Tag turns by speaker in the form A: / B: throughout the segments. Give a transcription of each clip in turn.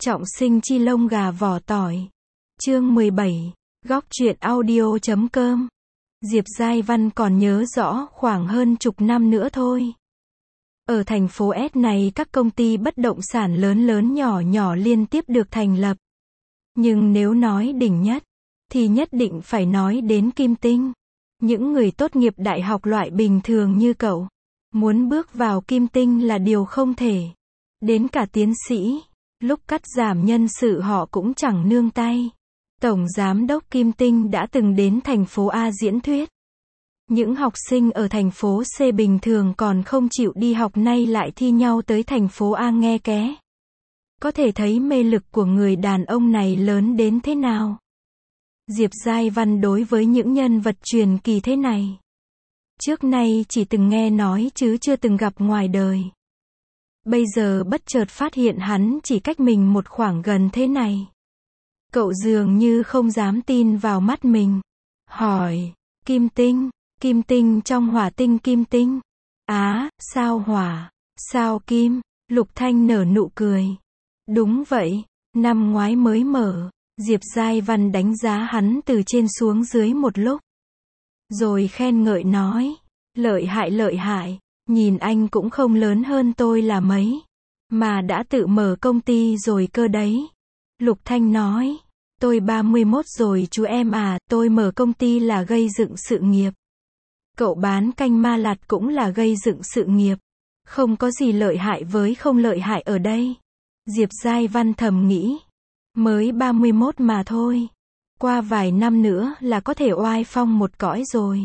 A: Trọng sinh chi lông gà vỏ tỏi. Chương 17. Góc truyện audio.com. Diệp Giai Văn còn nhớ rõ khoảng hơn chục năm nữa thôi. Ở thành phố S này các công ty bất động sản lớn lớn nhỏ nhỏ liên tiếp được thành lập. Nhưng nếu nói đỉnh nhất, thì nhất định phải nói đến Kim Tinh. Những người tốt nghiệp đại học loại bình thường như cậu, muốn bước vào Kim Tinh là điều không thể. Đến cả tiến sĩ, lúc cắt giảm nhân sự họ cũng chẳng nương tay. Tổng giám đốc Kim Tinh đã từng đến thành phố A diễn thuyết. Những học sinh ở thành phố C bình thường còn không chịu đi học nay lại thi nhau tới thành phố A nghe ké. Có thể thấy mê lực của người đàn ông này lớn đến thế nào. Diệp Giai Văn đối với những nhân vật truyền kỳ thế này, trước nay chỉ từng nghe nói chứ chưa từng gặp ngoài đời. Bây giờ bất chợt phát hiện hắn chỉ cách mình một khoảng gần thế này. Cậu dường như không dám tin vào mắt mình. Hỏi, Kim Tinh trong hỏa tinh Kim Tinh. Á, sao hỏa, sao kim? Lục Thanh nở nụ cười. Đúng vậy, năm ngoái mới mở. Diệp Giai Văn đánh giá hắn từ trên xuống dưới một lúc, rồi khen ngợi nói, lợi hại, nhìn anh cũng không lớn hơn tôi là mấy, mà đã tự mở công ty rồi cơ đấy. Lục Thanh nói, tôi 31 rồi chú em à, tôi mở công ty là gây dựng sự nghiệp. Cậu bán canh ma lạt cũng là gây dựng sự nghiệp. Không có gì lợi hại với không lợi hại ở đây. Diệp Giai Văn thầm nghĩ, mới 31 mà thôi. Qua vài năm nữa là có thể oai phong một cõi rồi.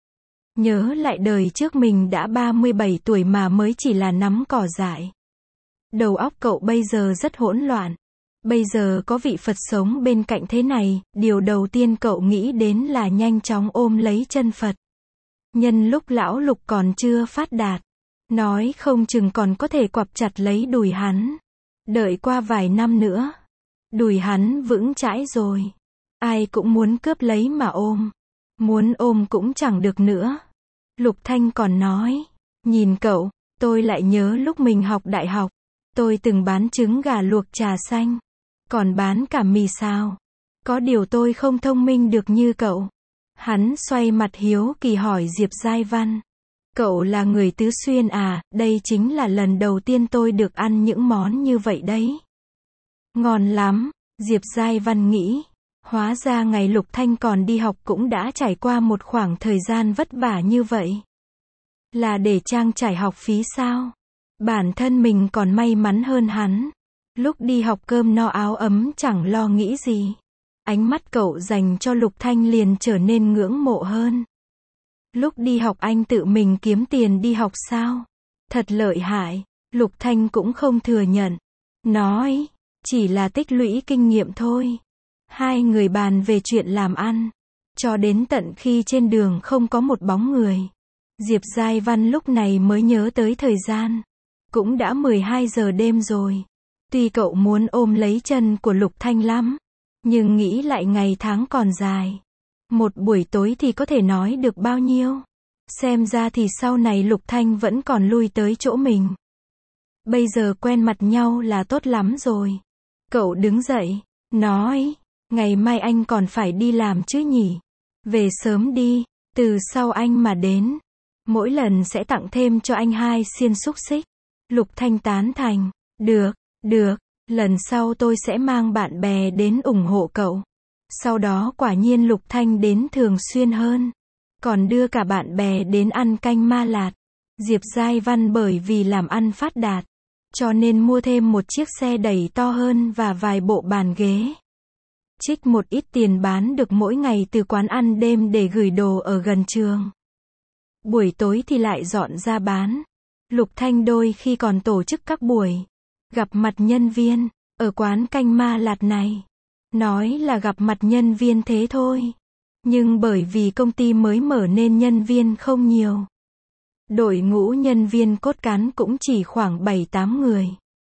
A: Nhớ lại đời trước mình đã 37 tuổi mà mới chỉ là nắm cỏ dại. Đầu óc cậu bây giờ rất hỗn loạn. Bây giờ có vị Phật sống bên cạnh thế này, điều đầu tiên cậu nghĩ đến là nhanh chóng ôm lấy chân Phật. Nhân lúc lão Lục còn chưa phát đạt, nói không chừng còn có thể quặp chặt lấy đùi hắn. Đợi qua vài năm nữa, đùi hắn vững chãi rồi, ai cũng muốn cướp lấy mà ôm. Muốn ôm cũng chẳng được nữa. Lục Thanh còn nói, nhìn cậu, tôi lại nhớ lúc mình học đại học, tôi từng bán trứng gà luộc trà xanh, còn bán cả mì xào. Có điều tôi không thông minh được như cậu. Hắn xoay mặt hiếu kỳ hỏi Diệp Giai Văn, cậu là người Tứ Xuyên à? Đây chính là lần đầu tiên tôi được ăn những món như vậy đấy. Ngon lắm, Diệp Giai Văn nghĩ. Hóa ra ngày Lục Thanh còn đi học cũng đã trải qua một khoảng thời gian vất vả như vậy. Là để trang trải học phí sao? Bản thân mình còn may mắn hơn hắn. Lúc đi học cơm no áo ấm chẳng lo nghĩ gì. Ánh mắt cậu dành cho Lục Thanh liền trở nên ngưỡng mộ hơn. Lúc đi học anh tự mình kiếm tiền đi học sao? Thật lợi hại. Lục Thanh cũng không thừa nhận. Nói, chỉ là tích lũy kinh nghiệm thôi. Hai người bàn về chuyện làm ăn, cho đến tận khi trên đường không có một bóng người. Diệp Giai Văn lúc này mới nhớ tới thời gian. Cũng đã 12 giờ đêm rồi. Tuy cậu muốn ôm lấy chân của Lục Thanh lắm, nhưng nghĩ lại ngày tháng còn dài. Một buổi tối thì có thể nói được bao nhiêu. Xem ra thì sau này Lục Thanh vẫn còn lui tới chỗ mình. Bây giờ quen mặt nhau là tốt lắm rồi. Cậu đứng dậy, nói, ngày mai anh còn phải đi làm chứ nhỉ? Về sớm đi, từ sau anh mà đến. Mỗi lần sẽ tặng thêm cho anh 2 xiên xúc xích. Lục Thanh tán thành, được, lần sau tôi sẽ mang bạn bè đến ủng hộ cậu. Sau đó quả nhiên Lục Thanh đến thường xuyên hơn. Còn đưa cả bạn bè đến ăn canh ma lạt. Diệp Giai Văn bởi vì làm ăn phát đạt, cho nên mua thêm một chiếc xe đẩy to hơn và vài bộ bàn ghế. Trích một ít tiền bán được mỗi ngày từ quán ăn đêm để gửi đồ ở gần trường. Buổi tối thì lại dọn ra bán. Lục Thanh đôi khi còn tổ chức các buổi gặp mặt nhân viên ở quán canh ma lạt này. Nói là gặp mặt nhân viên thế thôi, nhưng bởi vì công ty mới mở nên nhân viên không nhiều. Đội ngũ nhân viên cốt cán cũng chỉ khoảng 7-8 người.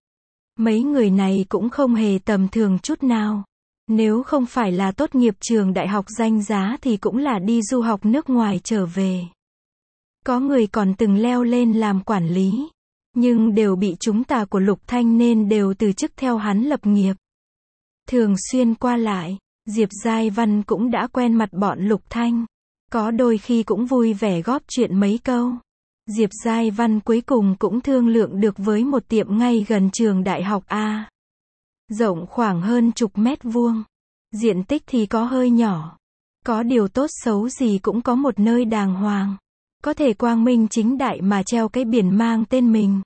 A: Mấy người này cũng không hề tầm thường chút nào. Nếu không phải là tốt nghiệp trường đại học danh giá thì cũng là đi du học nước ngoài trở về. Có người còn từng leo lên làm quản lý. Nhưng đều bị chúng tà của Lục Thanh nên đều từ chức theo hắn lập nghiệp. Thường xuyên qua lại, Diệp Giai Văn cũng đã quen mặt bọn Lục Thanh. Có đôi khi cũng vui vẻ góp chuyện mấy câu. Diệp Giai Văn cuối cùng cũng thương lượng được với một tiệm ngay gần trường đại học A. Rộng khoảng hơn chục mét vuông. Diện tích thì có hơi nhỏ. Có điều tốt xấu gì cũng có một nơi đàng hoàng. Có thể quang minh chính đại mà treo cái biển mang tên mình.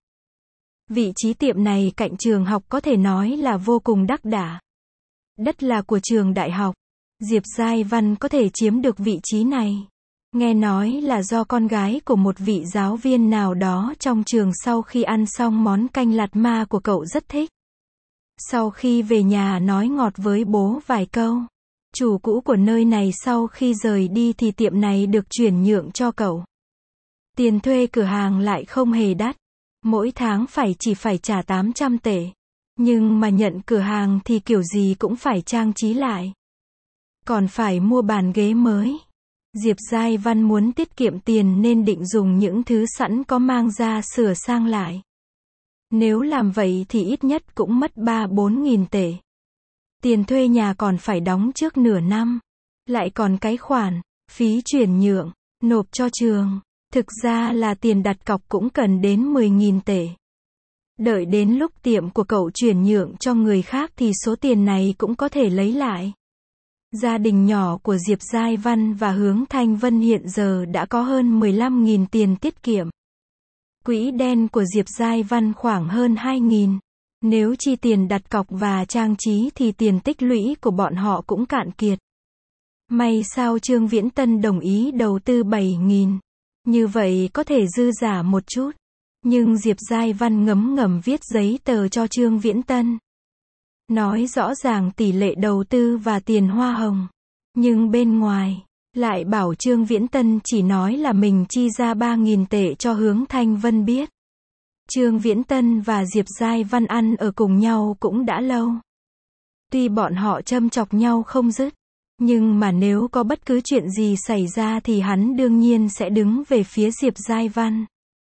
A: Vị trí tiệm này cạnh trường học có thể nói là vô cùng đắc đả. Đất là của trường đại học. Diệp Giai Văn có thể chiếm được vị trí này. Nghe nói là do con gái của một vị giáo viên nào đó trong trường sau khi ăn xong món canh lạt ma của cậu rất thích. Sau khi về nhà nói ngọt với bố vài câu. Chủ cũ của nơi này sau khi rời đi thì tiệm này được chuyển nhượng cho cậu. Tiền thuê cửa hàng lại không hề đắt. Mỗi tháng chỉ phải trả 800 tệ. Nhưng mà nhận cửa hàng thì kiểu gì cũng phải trang trí lại. Còn phải mua bàn ghế mới. Diệp Giai Văn muốn tiết kiệm tiền nên định dùng những thứ sẵn có mang ra sửa sang lại. Nếu làm vậy thì ít nhất cũng mất 3-4 nghìn tệ. Tiền thuê nhà còn phải đóng trước nửa năm. Lại còn cái khoản, phí chuyển nhượng, nộp cho trường. Thực ra là tiền đặt cọc cũng cần đến 10.000 tệ. Đợi đến lúc tiệm của cậu chuyển nhượng cho người khác thì số tiền này cũng có thể lấy lại. Gia đình nhỏ của Diệp Giai Văn và Hướng Thanh Vân hiện giờ đã có hơn 15.000 tiền tiết kiệm. Quỹ đen của Diệp Giai Văn khoảng hơn 2.000. Nếu chi tiền đặt cọc và trang trí thì tiền tích lũy của bọn họ cũng cạn kiệt. May sao Trương Viễn Tân đồng ý đầu tư 7.000. Như vậy có thể dư giả một chút. Nhưng Diệp Giai Văn ngấm ngầm viết giấy tờ cho Trương Viễn Tân. Nói rõ ràng tỷ lệ đầu tư và tiền hoa hồng. Nhưng bên ngoài, lại bảo Trương Viễn Tân chỉ nói là mình chi ra 3.000 tệ cho Hướng Thanh Vân biết. Trương Viễn Tân và Diệp Giai Văn ăn ở cùng nhau cũng đã lâu. Tuy bọn họ châm chọc nhau không dứt. Nhưng mà nếu có bất cứ chuyện gì xảy ra thì hắn đương nhiên sẽ đứng về phía Diệp Giai Văn.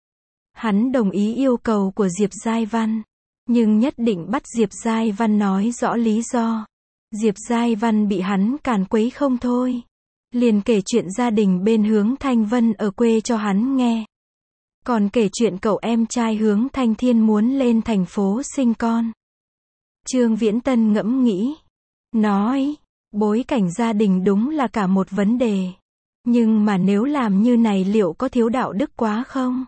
A: Hắn đồng ý yêu cầu của Diệp Giai Văn. Nhưng nhất định bắt Diệp Giai Văn nói rõ lý do. Diệp Giai Văn bị hắn càn quấy không thôi. Liền kể chuyện gia đình bên Hướng Thanh Vân ở quê cho hắn nghe. Còn kể chuyện cậu em trai Hướng Thanh Thiên muốn lên thành phố sinh con. Trương Viễn Tân ngẫm nghĩ. Nói, bối cảnh gia đình đúng là cả một vấn đề. Nhưng mà nếu làm như này liệu có thiếu đạo đức quá không?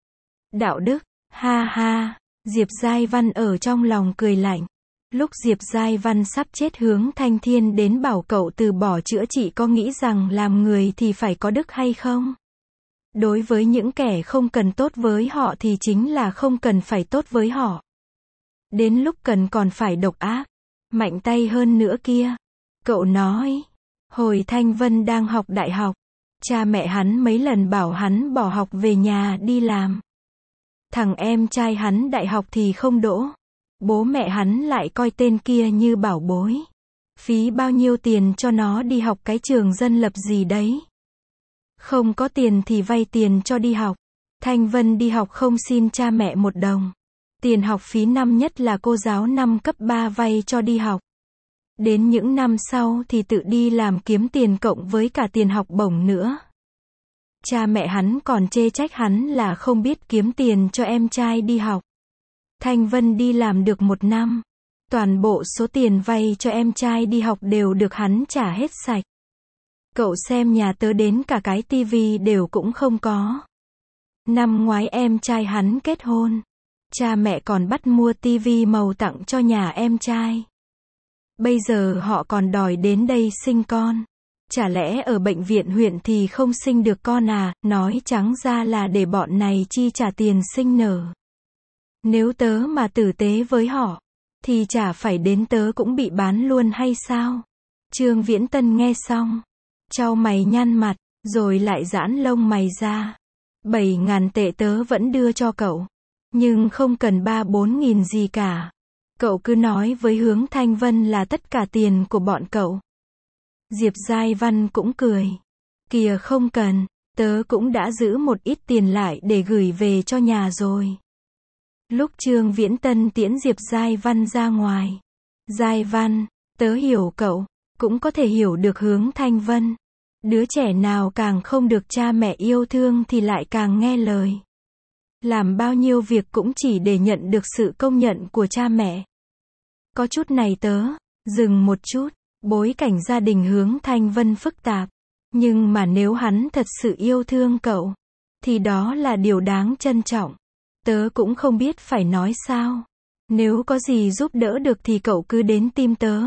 A: Đạo đức, ha ha. Diệp Giai Văn ở trong lòng cười lạnh. Lúc Diệp Giai Văn sắp chết Hướng Thanh Thiên đến bảo cậu từ bỏ chữa trị có nghĩ rằng làm người thì phải có đức hay không? Đối với những kẻ không cần tốt với họ thì chính là không cần phải tốt với họ. Đến lúc cần còn phải độc ác, mạnh tay hơn nữa kia. Cậu nói, hồi Thanh Vân đang học đại học, cha mẹ hắn mấy lần bảo hắn bỏ học về nhà đi làm. Thằng em trai hắn đại học thì không đỗ. Bố mẹ hắn lại coi tên kia như bảo bối. Phí bao nhiêu tiền cho nó đi học cái trường dân lập gì đấy. Không có tiền thì vay tiền cho đi học. Thanh Vân đi học không xin cha mẹ một đồng. Tiền học phí năm nhất là cô giáo năm cấp 3 vay cho đi học. Đến những năm sau thì tự đi làm kiếm tiền cộng với cả tiền học bổng nữa. Cha mẹ hắn còn chê trách hắn là không biết kiếm tiền cho em trai đi học. Thanh Vân đi làm được 1 năm. Toàn bộ số tiền vay cho em trai đi học đều được hắn trả hết sạch. Cậu xem nhà tớ đến cả cái tivi đều cũng không có. Năm ngoái em trai hắn kết hôn. Cha mẹ còn bắt mua tivi màu tặng cho nhà em trai. Bây giờ họ còn đòi đến đây sinh con. Chả lẽ ở bệnh viện huyện thì không sinh được con à, nói trắng ra là để bọn này chi trả tiền sinh nở. Nếu tớ mà tử tế với họ, thì chả phải đến tớ cũng bị bán luôn hay sao? Trương Viễn Tân nghe xong, chau mày nhăn mặt, rồi lại giãn lông mày ra. 7.000 tệ tớ vẫn đưa cho cậu. Nhưng không cần 3-4 nghìn gì cả. Cậu cứ nói với Hướng Thanh Vân là tất cả tiền của bọn cậu. Diệp Giai Văn cũng cười. Kìa không cần, tớ cũng đã giữ một ít tiền lại để gửi về cho nhà rồi. Lúc Trương Viễn Tân tiễn Diệp Giai Văn ra ngoài. Giai Văn, tớ hiểu cậu, cũng có thể hiểu được Hướng Thanh Vân. Đứa trẻ nào càng không được cha mẹ yêu thương thì lại càng nghe lời. Làm bao nhiêu việc cũng chỉ để nhận được sự công nhận của cha mẹ. Có chút này tớ, dừng một chút, bối cảnh gia đình Hướng Thanh Vân phức tạp. Nhưng mà nếu hắn thật sự yêu thương cậu, thì đó là điều đáng trân trọng. Tớ cũng không biết phải nói sao. Nếu có gì giúp đỡ được thì cậu cứ đến tìm tớ.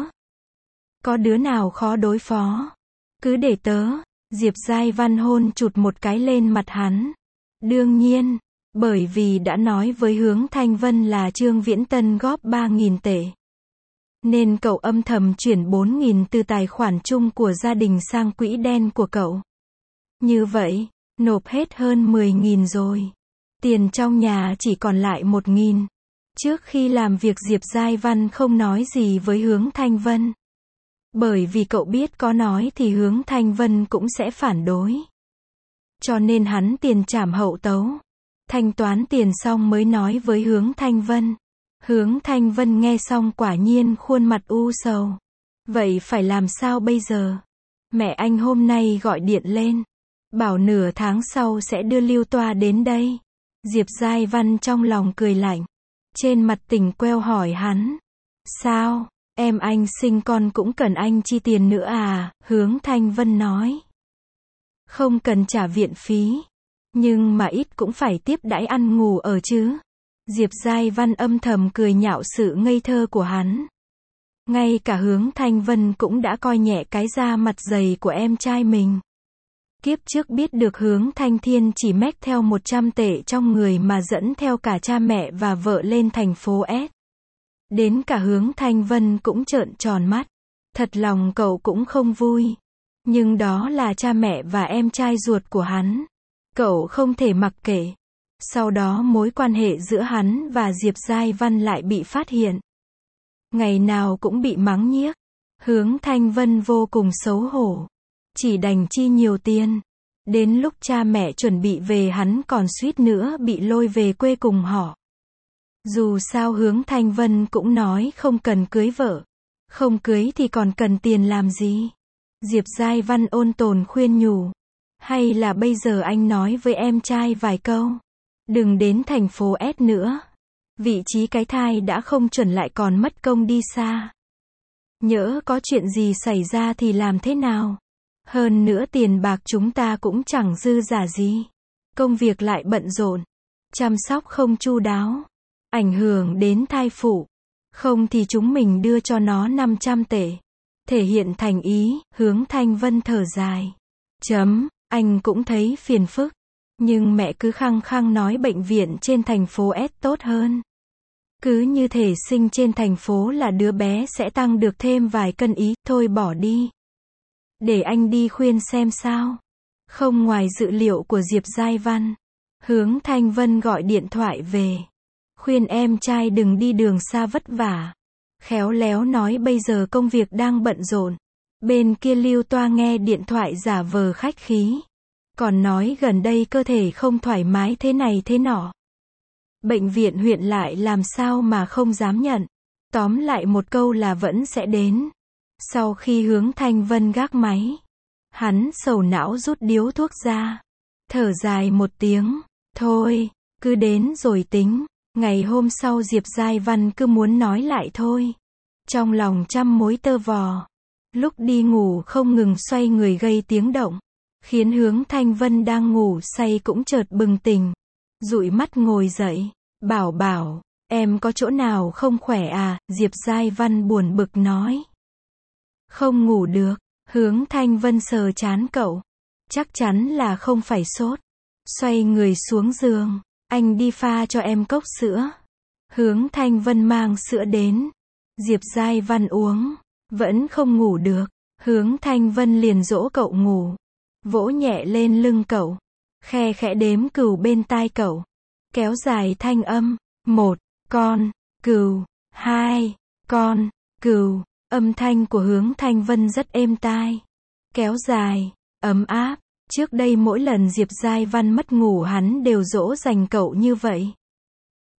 A: Có đứa nào khó đối phó, cứ để tớ. Diệp Giai Văn hôn chụt một cái lên mặt hắn. Đương nhiên, bởi vì đã nói với Hướng Thanh Vân là Trương Viễn Tân góp 3.000 tệ. Nên cậu âm thầm chuyển 4.000 từ tài khoản chung của gia đình sang quỹ đen của cậu. Như vậy, nộp hết hơn 10.000 rồi. Tiền trong nhà chỉ còn lại 1.000. Trước khi làm việc Diệp Giai Văn không nói gì với Hướng Thanh Vân. Bởi vì cậu biết có nói thì Hướng Thanh Vân cũng sẽ phản đối. Cho nên hắn tiền trảm hậu tấu. Thanh toán tiền xong mới nói với Hướng Thanh Vân. Hướng Thanh Vân nghe xong quả nhiên khuôn mặt u sầu. Vậy phải làm sao bây giờ? Mẹ anh hôm nay gọi điện lên. Bảo nửa tháng sau sẽ đưa Lưu Toa đến đây. Diệp Giai Văn trong lòng cười lạnh. Trên mặt tình queo hỏi hắn. Sao, em anh sinh con cũng cần anh chi tiền nữa à? Hướng Thanh Vân nói. Không cần trả viện phí. Nhưng mà ít cũng phải tiếp đãi ăn ngủ ở chứ. Diệp Giai Văn âm thầm cười nhạo sự ngây thơ của hắn. Ngay cả Hướng Thanh Vân cũng đã coi nhẹ cái da mặt dày của em trai mình. Kiếp trước biết được Hướng Thanh Thiên chỉ mách theo 100 tệ trong người mà dẫn theo cả cha mẹ và vợ lên thành phố S. Đến cả Hướng Thanh Vân cũng trợn tròn mắt. Thật lòng cậu cũng không vui. Nhưng đó là cha mẹ và em trai ruột của hắn. Cậu không thể mặc kệ. Sau đó mối quan hệ giữa hắn và Diệp Giai Văn lại bị phát hiện. Ngày nào cũng bị mắng nhiếc. Hướng Thanh Vân vô cùng xấu hổ. Chỉ đành chi nhiều tiền. Đến lúc cha mẹ chuẩn bị về hắn còn suýt nữa bị lôi về quê cùng họ. Dù sao Hướng Thanh Vân cũng nói không cần cưới vợ. Không cưới thì còn cần tiền làm gì? Diệp Giai Văn ôn tồn khuyên nhủ. Hay là bây giờ anh nói với em trai vài câu. Đừng đến thành phố S nữa. Vị trí cái thai đã không chuẩn lại còn mất công đi xa. Nhỡ có chuyện gì xảy ra thì làm thế nào? Hơn nữa tiền bạc chúng ta cũng chẳng dư giả gì. Công việc lại bận rộn. Chăm sóc không chu đáo. Ảnh hưởng đến thai phụ. Không thì chúng mình đưa cho nó 500 tệ. Thể hiện thành ý, Hướng Thanh Vân thở dài. Anh cũng thấy phiền phức. Nhưng mẹ cứ khăng khăng nói bệnh viện trên thành phố S tốt hơn. Cứ như thể sinh trên thành phố là đứa bé sẽ tăng được thêm vài cân ý, thôi bỏ đi. Để anh đi khuyên xem sao. Không ngoài dự liệu của Diệp Giai Văn. Hướng Thanh Vân gọi điện thoại về. Khuyên em trai đừng đi đường xa vất vả. Khéo léo nói bây giờ công việc đang bận rộn. Bên kia Lưu Toa nghe điện thoại giả vờ khách khí. Còn nói gần đây cơ thể không thoải mái thế này thế nọ. Bệnh viện huyện lại làm sao mà không dám nhận. Tóm lại một câu là vẫn sẽ đến. Sau khi Hướng Thanh Vân gác máy, hắn sầu não rút điếu thuốc ra. Thở dài một tiếng. Thôi, cứ đến rồi tính. Ngày hôm sau Diệp Giai Văn cứ muốn nói lại thôi. Trong lòng trăm mối tơ vò. Lúc đi ngủ không ngừng xoay người gây tiếng động. Khiến Hướng Thanh Vân đang ngủ say cũng chợt bừng tỉnh. Dụi mắt ngồi dậy. Bảo, em có chỗ nào không khỏe à? Diệp Giai Văn buồn bực nói. Không ngủ được. Hướng Thanh Vân sờ trán cậu. Chắc chắn là không phải sốt. Xoay người xuống giường. Anh đi pha cho em cốc sữa. Hướng Thanh Vân mang sữa đến. Diệp Giai Văn uống. Vẫn không ngủ được. Hướng Thanh Vân liền dỗ cậu ngủ. Vỗ nhẹ lên lưng cậu. Khe khẽ đếm cừu bên tai cậu. Kéo dài thanh âm. 1 con cừu. 2 con cừu. Âm thanh của Hướng Thanh Vân rất êm tai. Kéo dài, ấm áp. Trước đây mỗi lần Diệp Giai Văn mất ngủ hắn đều dỗ dành cậu như vậy.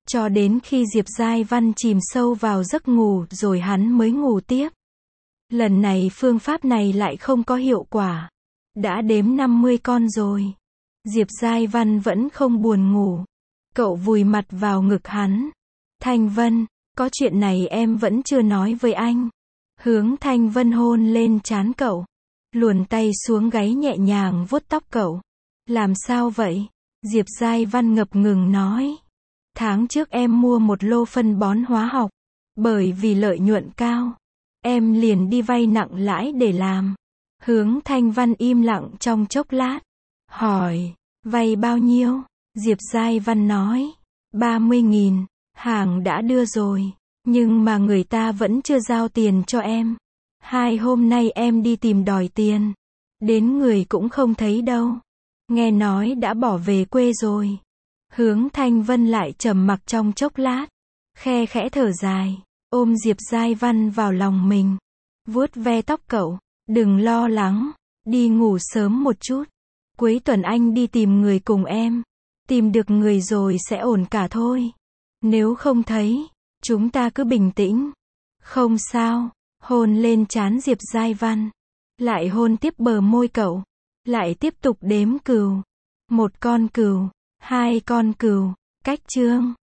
A: Cho đến khi Diệp Giai Văn chìm sâu vào giấc ngủ rồi hắn mới ngủ tiếp. Lần này phương pháp này lại không có hiệu quả. Đã đếm 50 con rồi. Diệp Giai Văn vẫn không buồn ngủ. Cậu vùi mặt vào ngực hắn. Thanh Vân, có chuyện này em vẫn chưa nói với anh. Hướng Thanh Vân hôn lên trán cậu. Luồn tay xuống gáy nhẹ nhàng vuốt tóc cậu. Làm sao vậy? Diệp Giai Văn ngập ngừng nói. Tháng trước em mua một lô phân bón hóa học. Bởi vì lợi nhuận cao, em liền đi vay nặng lãi để làm. Hướng Thanh Văn im lặng trong chốc lát. Hỏi, vay bao nhiêu? Diệp Giai Văn nói, 30.000, hàng đã đưa rồi. Nhưng mà người ta vẫn chưa giao tiền cho em. 2 hôm nay em đi tìm đòi tiền. Đến người cũng không thấy đâu. Nghe nói đã bỏ về quê rồi. Hướng Thanh Vân lại trầm mặc trong chốc lát. Khe khẽ thở dài. Ôm Diệp Giai Văn vào lòng mình. Vuốt ve tóc cậu. Đừng lo lắng. Đi ngủ sớm một chút. Cuối tuần anh đi tìm người cùng em. Tìm được người rồi sẽ ổn cả thôi. Nếu không thấy, chúng ta cứ bình tĩnh. Không sao. Hôn lên trán Diệp Giai Văn. Lại hôn tiếp bờ môi cậu. Lại tiếp tục đếm cừu. 1 con cừu. 2 con cừu. Cách chương.